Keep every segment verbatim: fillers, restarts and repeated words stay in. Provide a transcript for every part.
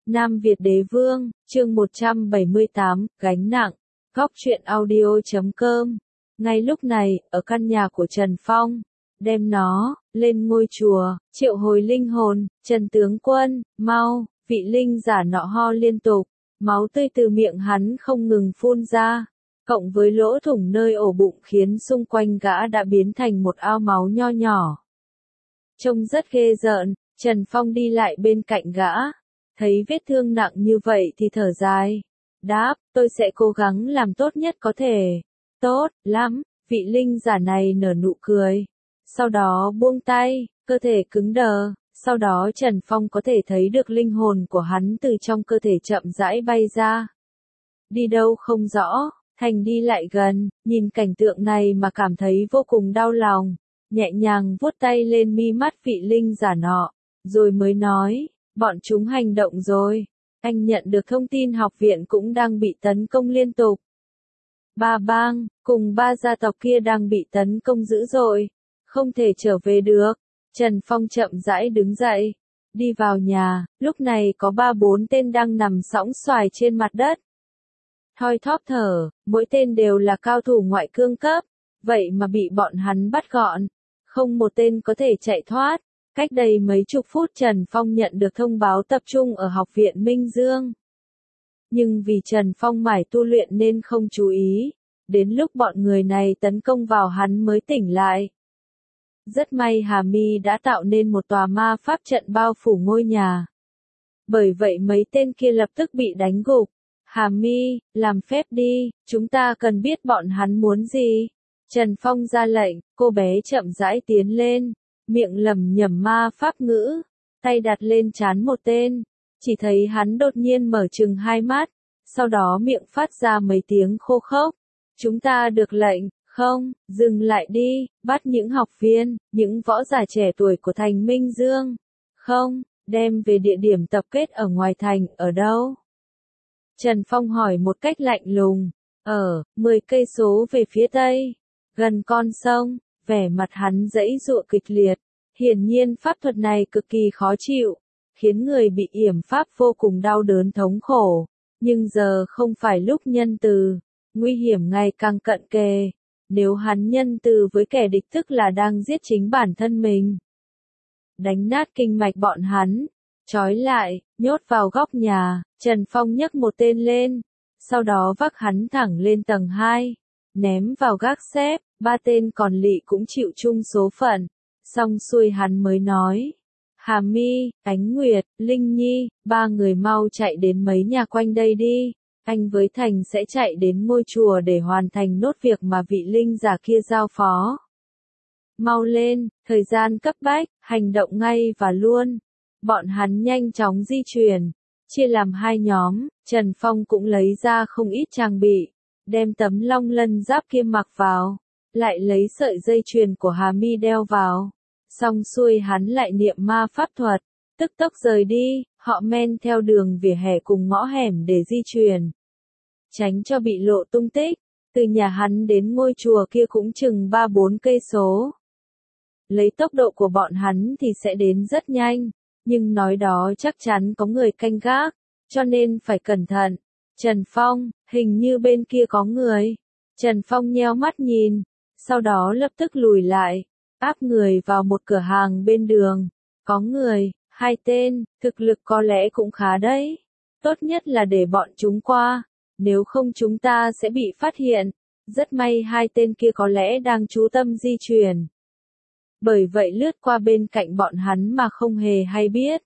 Nam Việt Đế Vương, chương một trăm bảy mươi tám, gánh nặng, góc truyện audio chấm com. Ngay lúc này, ở căn nhà của Trần Phong, đem nó lên ngôi chùa, triệu hồi linh hồn, Trần tướng quân, mau, vị linh giả nọ ho liên tục, máu tươi từ miệng hắn không ngừng phun ra, cộng với lỗ thủng nơi ổ bụng khiến xung quanh gã đã biến thành một ao máu nho nhỏ. Trông rất ghê rợn, Trần Phong đi lại bên cạnh gã, thấy vết thương nặng như vậy thì thở dài, đáp, tôi sẽ cố gắng làm tốt nhất có thể. Tốt lắm, vị linh giả này nở nụ cười, sau đó buông tay, cơ thể cứng đờ, sau đó Trần Phong có thể thấy được linh hồn của hắn từ trong cơ thể chậm rãi bay ra. Đi đâu không rõ, Thành đi lại gần, nhìn cảnh tượng này mà cảm thấy vô cùng đau lòng, nhẹ nhàng vuốt tay lên mi mắt vị linh giả nọ, rồi mới nói, bọn chúng hành động rồi, anh nhận được thông tin học viện cũng đang bị tấn công liên tục. Ba bang, cùng ba gia tộc kia đang bị tấn công dữ dội, không thể trở về được. Trần Phong chậm rãi đứng dậy, đi vào nhà, lúc này có ba bốn tên đang nằm sõng soài trên mặt đất. Thoi thóp thở, mỗi tên đều là cao thủ ngoại cương cấp, vậy mà bị bọn hắn bắt gọn, không một tên có thể chạy thoát. Cách đây mấy chục phút Trần Phong nhận được thông báo tập trung ở học viện Minh Dương. Nhưng vì Trần Phong mải tu luyện nên không chú ý, đến lúc bọn người này tấn công vào hắn mới tỉnh lại. Rất may Hà Mi đã tạo nên một tòa ma pháp trận bao phủ ngôi nhà. Bởi vậy mấy tên kia lập tức bị đánh gục. Hà Mi, làm phép đi, chúng ta cần biết bọn hắn muốn gì. Trần Phong ra lệnh, cô bé chậm rãi tiến lên, miệng lẩm nhẩm ma pháp ngữ, tay đặt lên trán một tên, chỉ thấy hắn đột nhiên mở trừng hai mắt, sau đó miệng phát ra mấy tiếng khô khốc. Chúng ta được lệnh, không, dừng lại đi, bắt những học viên, những võ giả trẻ tuổi của thành Minh Dương. Không, đem về địa điểm tập kết ở ngoài thành, ở đâu? Trần Phong hỏi một cách lạnh lùng, ở, mười cây số về phía tây, gần con sông. Vẻ mặt hắn giãy giụa kịch liệt, hiển nhiên pháp thuật này cực kỳ khó chịu, khiến người bị yểm pháp vô cùng đau đớn thống khổ, nhưng giờ không phải lúc nhân từ, nguy hiểm ngày càng cận kề, nếu hắn nhân từ với kẻ địch tức là đang giết chính bản thân mình. Đánh nát kinh mạch bọn hắn, trói lại, nhốt vào góc nhà, Trần Phong nhấc một tên lên, sau đó vác hắn thẳng lên tầng hai, ném vào gác xếp. Ba tên còn lỵ cũng chịu chung số phận. Xong xuôi hắn mới nói, Hà Mi, Ánh Nguyệt, Linh Nhi, ba người mau chạy đến mấy nhà quanh đây đi. Anh với Thành sẽ chạy đến ngôi chùa để hoàn thành nốt việc mà vị linh giả kia giao phó. Mau lên, thời gian cấp bách, hành động ngay và luôn. Bọn hắn nhanh chóng di chuyển, chia làm hai nhóm, Trần Phong cũng lấy ra không ít trang bị, đem tấm long lân giáp kia mặc vào. Lại lấy sợi dây chuyền của Hà Mi đeo vào. Xong xuôi hắn lại niệm ma pháp thuật, tức tốc rời đi, họ men theo đường vỉa hè cùng ngõ hẻm để di chuyển. Tránh cho bị lộ tung tích, từ nhà hắn đến ngôi chùa kia cũng chừng ba bốn cây số. Lấy tốc độ của bọn hắn thì sẽ đến rất nhanh, nhưng nói đó chắc chắn có người canh gác, cho nên phải cẩn thận. Trần Phong, hình như bên kia có người. Trần Phong nheo mắt nhìn. Sau đó lập tức lùi lại, áp người vào một cửa hàng bên đường. Có người, hai tên, thực lực có lẽ cũng khá đấy. Tốt nhất là để bọn chúng qua, nếu không chúng ta sẽ bị phát hiện. Rất may hai tên kia có lẽ đang chú tâm di chuyển. Bởi vậy lướt qua bên cạnh bọn hắn mà không hề hay biết.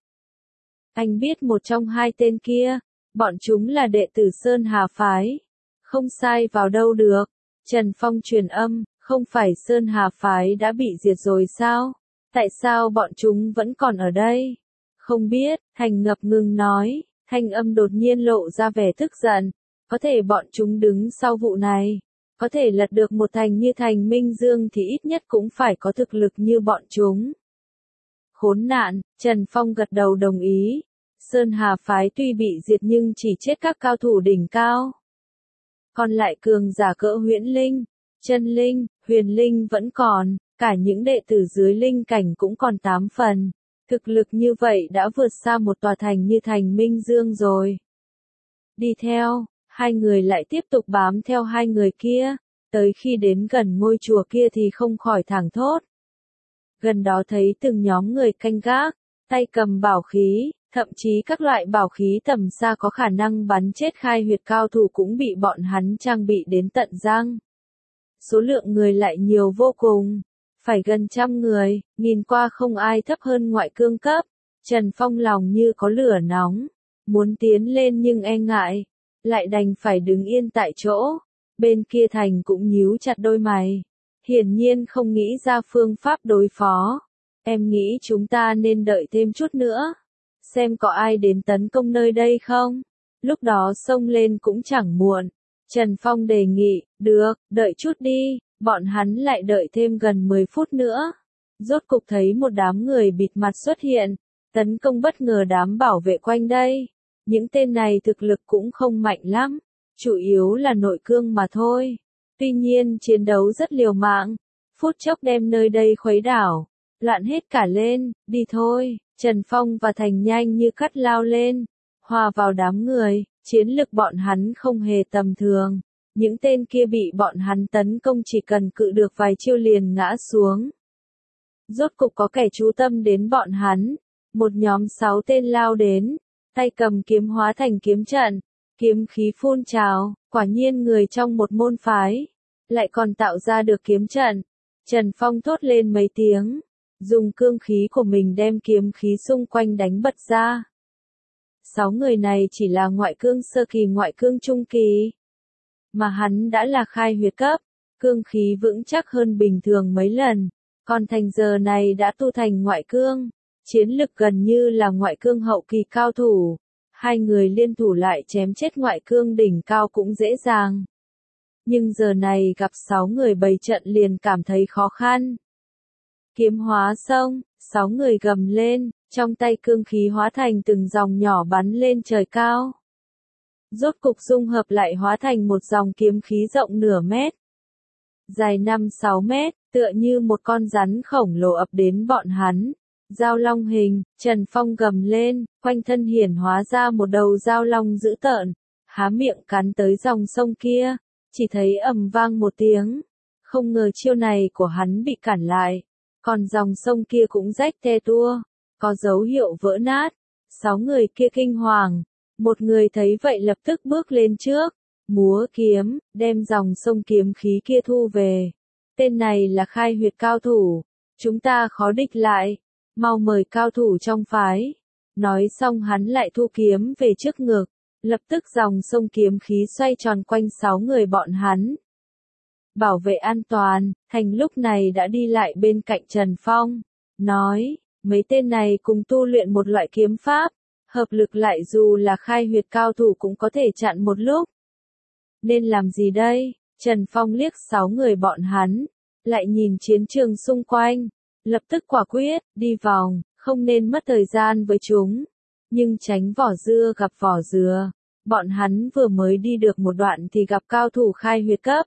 Anh biết một trong hai tên kia, bọn chúng là đệ tử Sơn Hà Phái. Không sai vào đâu được. Trần Phong truyền âm. Không phải Sơn Hà Phái đã bị diệt rồi sao? Tại sao bọn chúng vẫn còn ở đây? Không biết, Thành ngập ngừng nói, thanh âm đột nhiên lộ ra vẻ tức giận. Có thể bọn chúng đứng sau vụ này. Có thể lật được một thành như thành Minh Dương thì ít nhất cũng phải có thực lực như bọn chúng. Khốn nạn, Trần Phong gật đầu đồng ý. Sơn Hà Phái tuy bị diệt nhưng chỉ chết các cao thủ đỉnh cao. Còn lại cường giả cỡ huyễn linh. Chân linh, huyền linh vẫn còn, cả những đệ tử dưới linh cảnh cũng còn tám phần. Thực lực như vậy đã vượt xa một tòa thành như thành Minh Dương rồi. Đi theo, hai người lại tiếp tục bám theo hai người kia, tới khi đến gần ngôi chùa kia thì không khỏi thảng thốt. Gần đó thấy từng nhóm người canh gác, tay cầm bảo khí, thậm chí các loại bảo khí tầm xa có khả năng bắn chết khai huyệt cao thủ cũng bị bọn hắn trang bị đến tận răng. Số lượng người lại nhiều vô cùng, phải gần trăm người, nhìn qua không ai thấp hơn ngoại cương cấp. Trần Phong lòng như có lửa nóng, muốn tiến lên nhưng e ngại, lại đành phải đứng yên tại chỗ. Bên kia thành cũng nhíu chặt đôi mày, hiển nhiên không nghĩ ra phương pháp đối phó. Em nghĩ chúng ta nên đợi thêm chút nữa, xem có ai đến tấn công nơi đây không, lúc đó xông lên cũng chẳng muộn. Trần Phong đề nghị, được, đợi chút đi, bọn hắn lại đợi thêm gần mười phút nữa. Rốt cục thấy một đám người bịt mặt xuất hiện, tấn công bất ngờ đám bảo vệ quanh đây. Những tên này thực lực cũng không mạnh lắm, chủ yếu là nội cương mà thôi. Tuy nhiên chiến đấu rất liều mạng, phút chốc đem nơi đây khuấy đảo, loạn hết cả lên, đi thôi. Trần Phong và Thành nhanh như cắt lao lên, hòa vào đám người, chiến lực bọn hắn không hề tầm thường. Những tên kia bị bọn hắn tấn công chỉ cần cự được vài chiêu liền ngã xuống. Rốt cục có kẻ chú tâm đến bọn hắn, một nhóm sáu tên lao đến, tay cầm kiếm hóa thành kiếm trận, kiếm khí phun trào, quả nhiên người trong một môn phái, lại còn tạo ra được kiếm trận. Trần Phong thốt lên mấy tiếng, dùng cương khí của mình đem kiếm khí xung quanh đánh bật ra. Sáu người này chỉ là ngoại cương sơ kỳ ngoại cương trung kỳ, mà hắn đã là khai huyệt cấp, cương khí vững chắc hơn bình thường mấy lần, còn Thành giờ này đã tu thành ngoại cương, chiến lực gần như là ngoại cương hậu kỳ cao thủ. Hai người liên thủ lại chém chết ngoại cương đỉnh cao cũng dễ dàng. Nhưng giờ này gặp sáu người bày trận liền cảm thấy khó khăn. Kiếm hóa xong, sáu người gầm lên, trong tay cương khí hóa thành từng dòng nhỏ bắn lên trời cao. Rốt cục dung hợp lại hóa thành một dòng kiếm khí rộng nửa mét, dài năm sáu mét, tựa như một con rắn khổng lồ ập đến bọn hắn. Dao long hình, Trần Phong gầm lên, quanh thân hiển hóa ra một đầu dao long dữ tợn, há miệng cắn tới dòng sông kia, chỉ thấy ầm vang một tiếng, không ngờ chiêu này của hắn bị cản lại, còn dòng sông kia cũng rách te tua, có dấu hiệu vỡ nát. Sáu người kia kinh hoàng, một người thấy vậy lập tức bước lên trước, múa kiếm, đem dòng sông kiếm khí kia thu về. Tên này là khai huyệt cao thủ, chúng ta khó địch lại. Mau mời cao thủ trong phái. Nói xong hắn lại thu kiếm về trước ngực, lập tức dòng sông kiếm khí xoay tròn quanh sáu người bọn hắn. Bảo vệ an toàn, Thành lúc này đã đi lại bên cạnh Trần Phong, nói, mấy tên này cùng tu luyện một loại kiếm pháp, hợp lực lại dù là khai huyệt cao thủ cũng có thể chặn một lúc. Nên làm gì đây? Trần Phong liếc sáu người bọn hắn, lại nhìn chiến trường xung quanh. Lập tức quả quyết, đi vòng, không nên mất thời gian với chúng. Nhưng tránh vỏ dưa gặp vỏ dừa. Bọn hắn vừa mới đi được một đoạn thì gặp cao thủ khai huyệt cấp.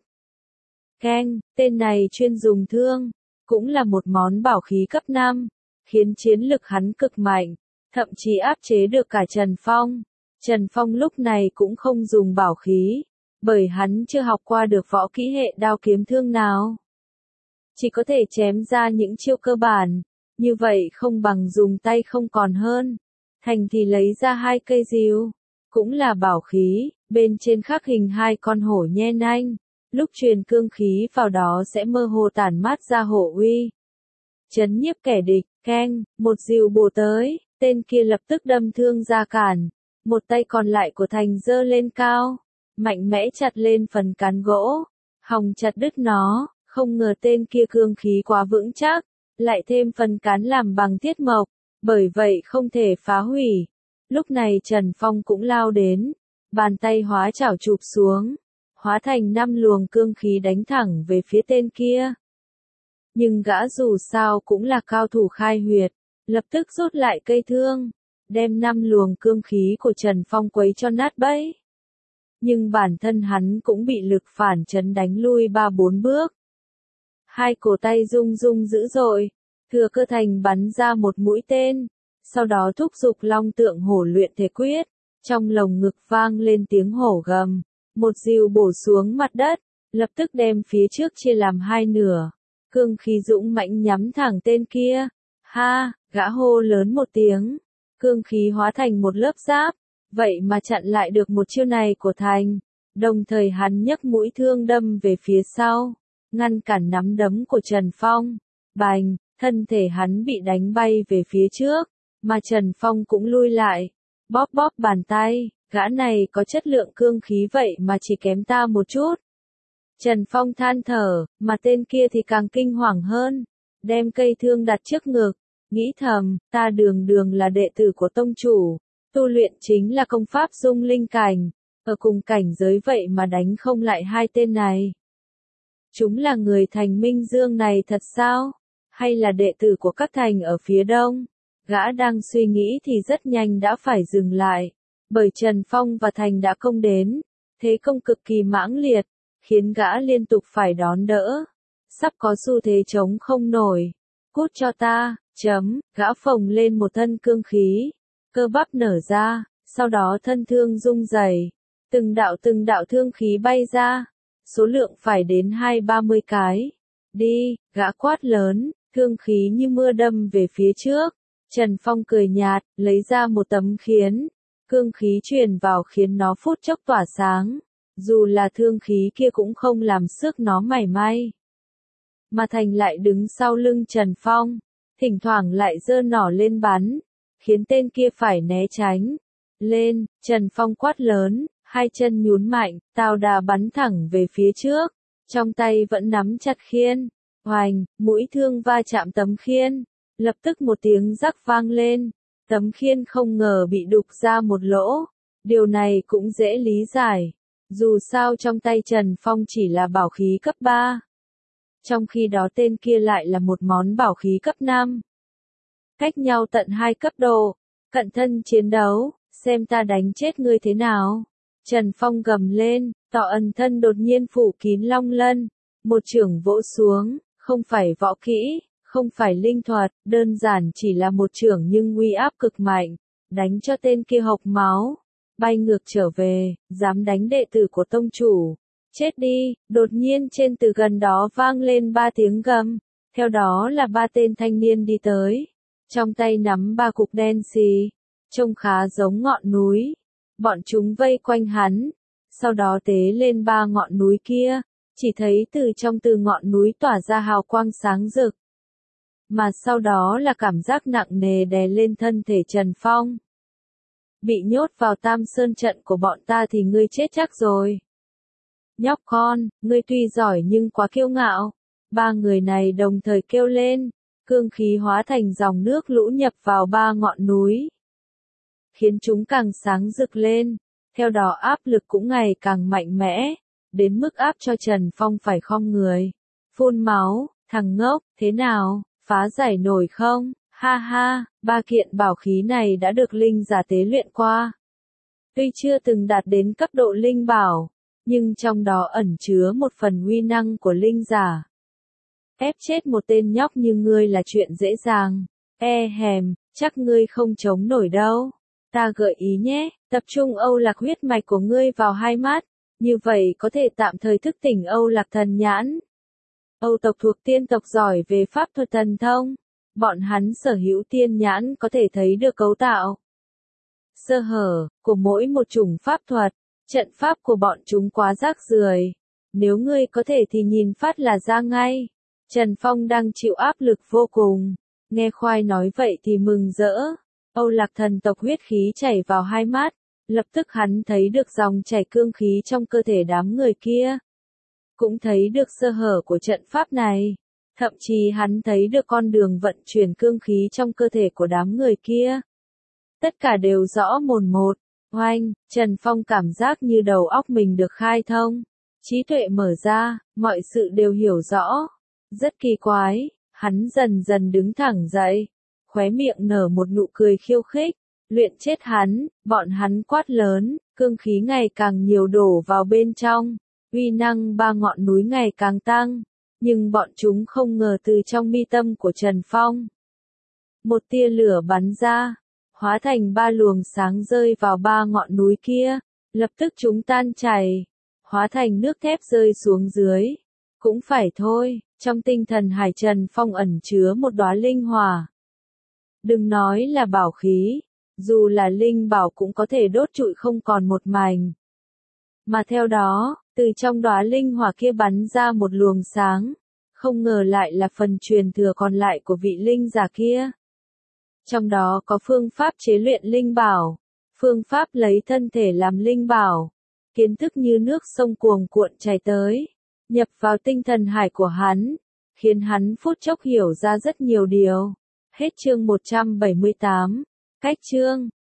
Keng, tên này chuyên dùng thương, cũng là một món bảo khí cấp năm, khiến chiến lực hắn cực mạnh, thậm chí áp chế được cả Trần Phong. Trần Phong lúc này cũng không dùng bảo khí, bởi hắn chưa học qua được võ kỹ hệ đao kiếm thương nào. Chỉ có thể chém ra những chiêu cơ bản, như vậy không bằng dùng tay không còn hơn. Thành thì lấy ra hai cây rìu, cũng là bảo khí, bên trên khắc hình hai con hổ nhe nanh, lúc truyền cương khí vào đó sẽ mơ hồ tản mát ra hổ uy. Chấn nhiếp kẻ địch, keng, một rìu bổ tới, tên kia lập tức đâm thương ra cản, một tay còn lại của Thành giơ lên cao, mạnh mẽ chặt lên phần cán gỗ, hòng chặt đứt nó. Không ngờ tên kia cương khí quá vững chắc, lại thêm phần cán làm bằng thiết mộc, bởi vậy không thể phá hủy. Lúc này Trần Phong cũng lao đến, bàn tay hóa chảo chụp xuống, hóa thành năm luồng cương khí đánh thẳng về phía tên kia. Nhưng gã dù sao cũng là cao thủ khai huyệt, lập tức rút lại cây thương, đem năm luồng cương khí của Trần Phong quấy cho nát bấy. Nhưng bản thân hắn cũng bị lực phản chấn đánh lui ba bốn bước. Hai cổ tay rung rung dữ dội, Thừa Cơ Thành bắn ra một mũi tên, sau đó thúc giục Long Tượng Hổ luyện thể quyết, trong lồng ngực vang lên tiếng hổ gầm, một dìu bổ xuống mặt đất, lập tức đem phía trước chia làm hai nửa, cương khí dũng mãnh nhắm thẳng tên kia. Ha, gã hô lớn một tiếng, cương khí hóa thành một lớp giáp, vậy mà chặn lại được một chiêu này của Thành, đồng thời hắn nhấc mũi thương đâm về phía sau, ngăn cản nắm đấm của Trần Phong. Bành, thân thể hắn bị đánh bay về phía trước, mà Trần Phong cũng lui lại, bóp bóp bàn tay, gã này có chất lượng cương khí vậy mà chỉ kém ta một chút. Trần Phong than thở, mà tên kia thì càng kinh hoàng hơn, đem cây thương đặt trước ngực, nghĩ thầm, ta đường đường là đệ tử của tông chủ, tu luyện chính là công pháp dung linh cảnh, ở cùng cảnh giới vậy mà đánh không lại hai tên này. Chúng là người thành Minh Dương này thật sao? Hay là đệ tử của các thành ở phía đông? Gã đang suy nghĩ thì rất nhanh đã phải dừng lại, bởi Trần Phong và Thành đã công đến, thế công cực kỳ mãng liệt, khiến gã liên tục phải đón đỡ, sắp có xu thế chống không nổi. Cút cho ta, chấm, gã phồng lên một thân cương khí, cơ bắp nở ra, sau đó thân thương rung rẩy, từng đạo từng đạo thương khí bay ra, số lượng phải đến hai ba mươi cái. Đi, gã quát lớn, thương khí như mưa đâm về phía trước. Trần Phong cười nhạt, lấy ra một tấm khiến, cương khí truyền vào khiến nó phút chốc tỏa sáng, dù là thương khí kia cũng không làm xước nó mảy may. Mà Thành lại đứng sau lưng Trần Phong, thỉnh thoảng lại giơ nỏ lên bắn, khiến tên kia phải né tránh. Lên, Trần Phong quát lớn, hai chân nhún mạnh, tào đà bắn thẳng về phía trước, trong tay vẫn nắm chặt khiên. Hoành, mũi thương va chạm tấm khiên, lập tức một tiếng rắc vang lên, tấm khiên không ngờ bị đục ra một lỗ. Điều này cũng dễ lý giải, dù sao trong tay Trần Phong chỉ là bảo khí cấp ba. Trong khi đó tên kia lại là một món bảo khí cấp năm. Cách nhau tận hai cấp độ, cận thân chiến đấu, xem ta đánh chết ngươi thế nào. Trần Phong gầm lên, tỏ ẩn thân đột nhiên phủ kín long lân, một chưởng vỗ xuống, không phải võ kỹ, không phải linh thuật, đơn giản chỉ là một chưởng nhưng uy áp cực mạnh, đánh cho tên kia hộc máu, bay ngược trở về, dám đánh đệ tử của tông chủ. Chết đi, đột nhiên trên từ gần đó vang lên ba tiếng gầm, theo đó là ba tên thanh niên đi tới, trong tay nắm ba cục đen xì, trông khá giống ngọn núi. Bọn chúng vây quanh hắn, sau đó tế lên ba ngọn núi kia, chỉ thấy từ trong từ ngọn núi tỏa ra hào quang sáng rực. Mà sau đó là cảm giác nặng nề đè lên thân thể Trần Phong. Bị nhốt vào Tam Sơn trận của bọn ta thì ngươi chết chắc rồi. Nhóc con, ngươi tuy giỏi nhưng quá kiêu ngạo. Ba người này đồng thời kêu lên, cương khí hóa thành dòng nước lũ nhập vào ba ngọn núi, khiến chúng càng sáng rực lên, theo đó áp lực cũng ngày càng mạnh mẽ, đến mức áp cho Trần Phong phải khom người, phun máu. Thằng ngốc, thế nào, phá giải nổi không? Ha ha, ba kiện bảo khí này đã được linh giả tế luyện qua. Tuy chưa từng đạt đến cấp độ linh bảo, nhưng trong đó ẩn chứa một phần uy năng của linh giả. Ép chết một tên nhóc như ngươi là chuyện dễ dàng. E hèm, chắc ngươi không chống nổi đâu. Ta gợi ý nhé, tập trung Âu Lạc huyết mạch của ngươi vào hai mắt, như vậy có thể tạm thời thức tỉnh Âu Lạc thần nhãn. Âu tộc thuộc tiên tộc giỏi về pháp thuật thần thông, bọn hắn sở hữu tiên nhãn có thể thấy được cấu tạo, sơ hở của mỗi một chủng pháp thuật. Trận pháp của bọn chúng quá rác rưởi, nếu ngươi có thể thì nhìn phát là ra ngay. Trần Phong đang chịu áp lực vô cùng, nghe khoai nói vậy thì mừng rỡ. Âu Lạc thần tộc huyết khí chảy vào hai mắt, lập tức hắn thấy được dòng chảy cương khí trong cơ thể đám người kia, cũng thấy được sơ hở của trận pháp này, thậm chí hắn thấy được con đường vận chuyển cương khí trong cơ thể của đám người kia. Tất cả đều rõ mồn một. Oanh, Trần Phong cảm giác như đầu óc mình được khai thông, trí tuệ mở ra, mọi sự đều hiểu rõ. Rất kỳ quái, hắn dần dần đứng thẳng dậy, khóe miệng nở một nụ cười khiêu khích. Luyện chết hắn, bọn hắn quát lớn, cương khí ngày càng nhiều đổ vào bên trong, uy năng ba ngọn núi ngày càng tăng. Nhưng bọn chúng không ngờ từ trong mi tâm của Trần Phong, một tia lửa bắn ra, hóa thành ba luồng sáng rơi vào ba ngọn núi kia, lập tức chúng tan chảy, hóa thành nước thép rơi xuống dưới. Cũng phải thôi, trong tinh thần hải Trần Phong ẩn chứa một đóa linh hỏa. Đừng nói là bảo khí, dù là linh bảo cũng có thể đốt trụi không còn một mảnh. Mà theo đó, từ trong đóa linh hỏa kia bắn ra một luồng sáng, không ngờ lại là phần truyền thừa còn lại của vị linh giả kia. Trong đó có phương pháp chế luyện linh bảo, phương pháp lấy thân thể làm linh bảo, kiến thức như nước sông cuồn cuộn chảy tới, nhập vào tinh thần hải của hắn, khiến hắn phút chốc hiểu ra rất nhiều điều. Hết chương một trăm bảy mươi tám, cách chương.